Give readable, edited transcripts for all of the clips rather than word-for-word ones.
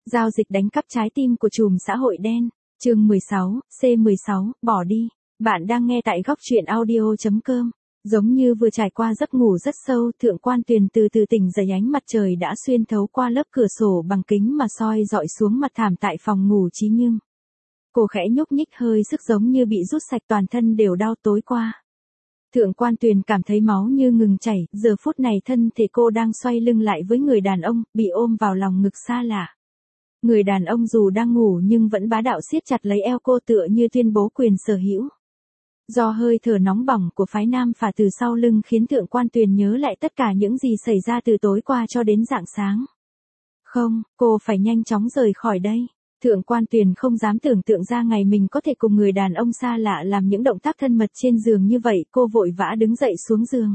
Giao dịch đánh cắp trái tim của trùm xã hội đen. Chương 16, C16, bỏ đi. Bạn đang nghe tại góc truyện audio.com. Giống như vừa trải qua giấc ngủ rất sâu, Thượng Quan Tuyền từ từ tỉnh dậy, ánh mặt trời đã xuyên thấu qua lớp cửa sổ bằng kính mà soi dọi xuống mặt thảm tại phòng ngủ Chí Nhưng. Cô khẽ nhúc nhích hơi sức, giống như bị rút sạch toàn thân đều đau tối qua. Thượng Quan Tuyền cảm thấy máu như ngừng chảy, giờ phút này thân thể cô đang xoay lưng lại với người đàn ông, bị ôm vào lòng ngực xa lạ. Người đàn ông dù đang ngủ nhưng vẫn bá đạo siết chặt lấy eo cô, tựa như tuyên bố quyền sở hữu. Do hơi thở nóng bỏng của phái nam phả từ sau lưng khiến Thượng Quan Tuyền nhớ lại tất cả những gì xảy ra từ tối qua cho đến rạng sáng. Không, cô phải nhanh chóng rời khỏi đây. Thượng Quan Tuyền không dám tưởng tượng ra ngày mình có thể cùng người đàn ông xa lạ làm những động tác thân mật trên giường như vậy. Cô vội vã đứng dậy xuống giường.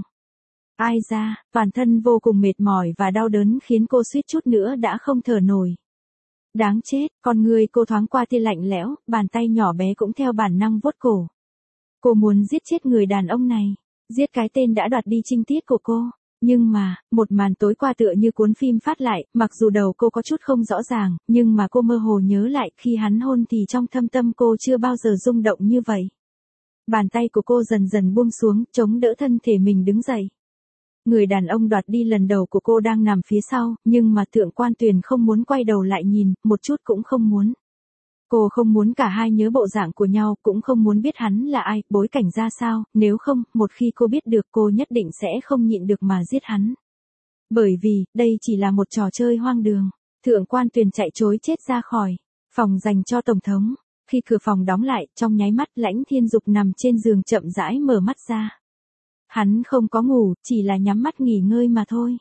Ai ra, toàn thân vô cùng mệt mỏi và đau đớn khiến cô suýt chút nữa đã không thở nổi. Đáng chết, con người cô thoáng qua tia lạnh lẽo, bàn tay nhỏ bé cũng theo bản năng vuốt cổ. Cô muốn giết chết người đàn ông này, giết cái tên đã đoạt đi trinh tiết của cô. Nhưng mà, một màn tối qua tựa như cuốn phim phát lại, mặc dù đầu cô có chút không rõ ràng, nhưng mà cô mơ hồ nhớ lại khi hắn hôn thì trong thâm tâm cô chưa bao giờ rung động như vậy. Bàn tay của cô dần dần buông xuống, chống đỡ thân thể mình đứng dậy. Người đàn ông đoạt đi lần đầu của cô đang nằm phía sau, nhưng mà Thượng Quan Tuyền không muốn quay đầu lại nhìn, một chút cũng không muốn. Cô không muốn cả hai nhớ bộ dạng của nhau, cũng không muốn biết hắn là ai, bối cảnh ra sao, nếu không, một khi cô biết được cô nhất định sẽ không nhịn được mà giết hắn. Bởi vì, đây chỉ là một trò chơi hoang đường. Thượng Quan Tuyền chạy trối chết ra khỏi phòng dành cho Tổng thống. Khi cửa phòng đóng lại, trong nháy mắt Lãnh Thiên Dục nằm trên giường chậm rãi mở mắt ra. Hắn không có ngủ, chỉ là nhắm mắt nghỉ ngơi mà thôi.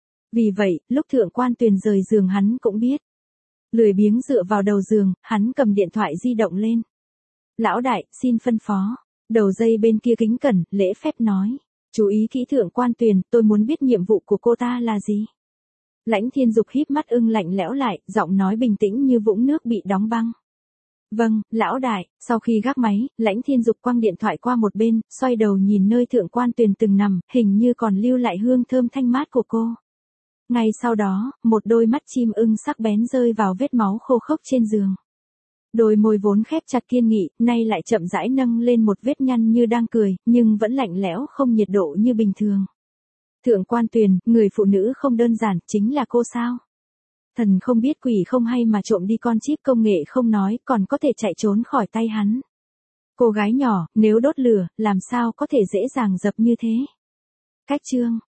Vì vậy, lúc Thượng Quan Tuyền rời giường hắn cũng biết. Lười biếng dựa vào đầu giường, hắn cầm điện thoại di động lên. Lão đại, xin phân phó. Đầu dây bên kia kính cẩn, lễ phép nói. Chú ý kỹ Thượng Quan Tuyền, tôi muốn biết nhiệm vụ của cô ta là gì. Lãnh Thiên Dục híp mắt lạnh lẽo lại, giọng nói bình tĩnh như vũng nước bị đóng băng. Vâng, lão đại. Sau khi gác máy, Lãnh Thiên Dục quăng điện thoại qua một bên, xoay đầu nhìn nơi Thượng Quan Tuyền từng nằm, hình như còn lưu lại hương thơm thanh mát của cô. Ngay sau đó, một đôi mắt chim ưng sắc bén rơi vào vết máu khô khốc trên giường. Đôi môi vốn khép chặt kiên nghị, nay lại chậm rãi nâng lên một vết nhăn như đang cười, nhưng vẫn lạnh lẽo không nhiệt độ như bình thường. Thượng Quan Tuyền, người phụ nữ không đơn giản, chính là cô sao? Thần không biết quỷ không hay mà trộm đi con chip công nghệ không nói, còn có thể chạy trốn khỏi tay hắn. Cô gái nhỏ, nếu đốt lửa, làm sao có thể dễ dàng dập như thế? Cách chương.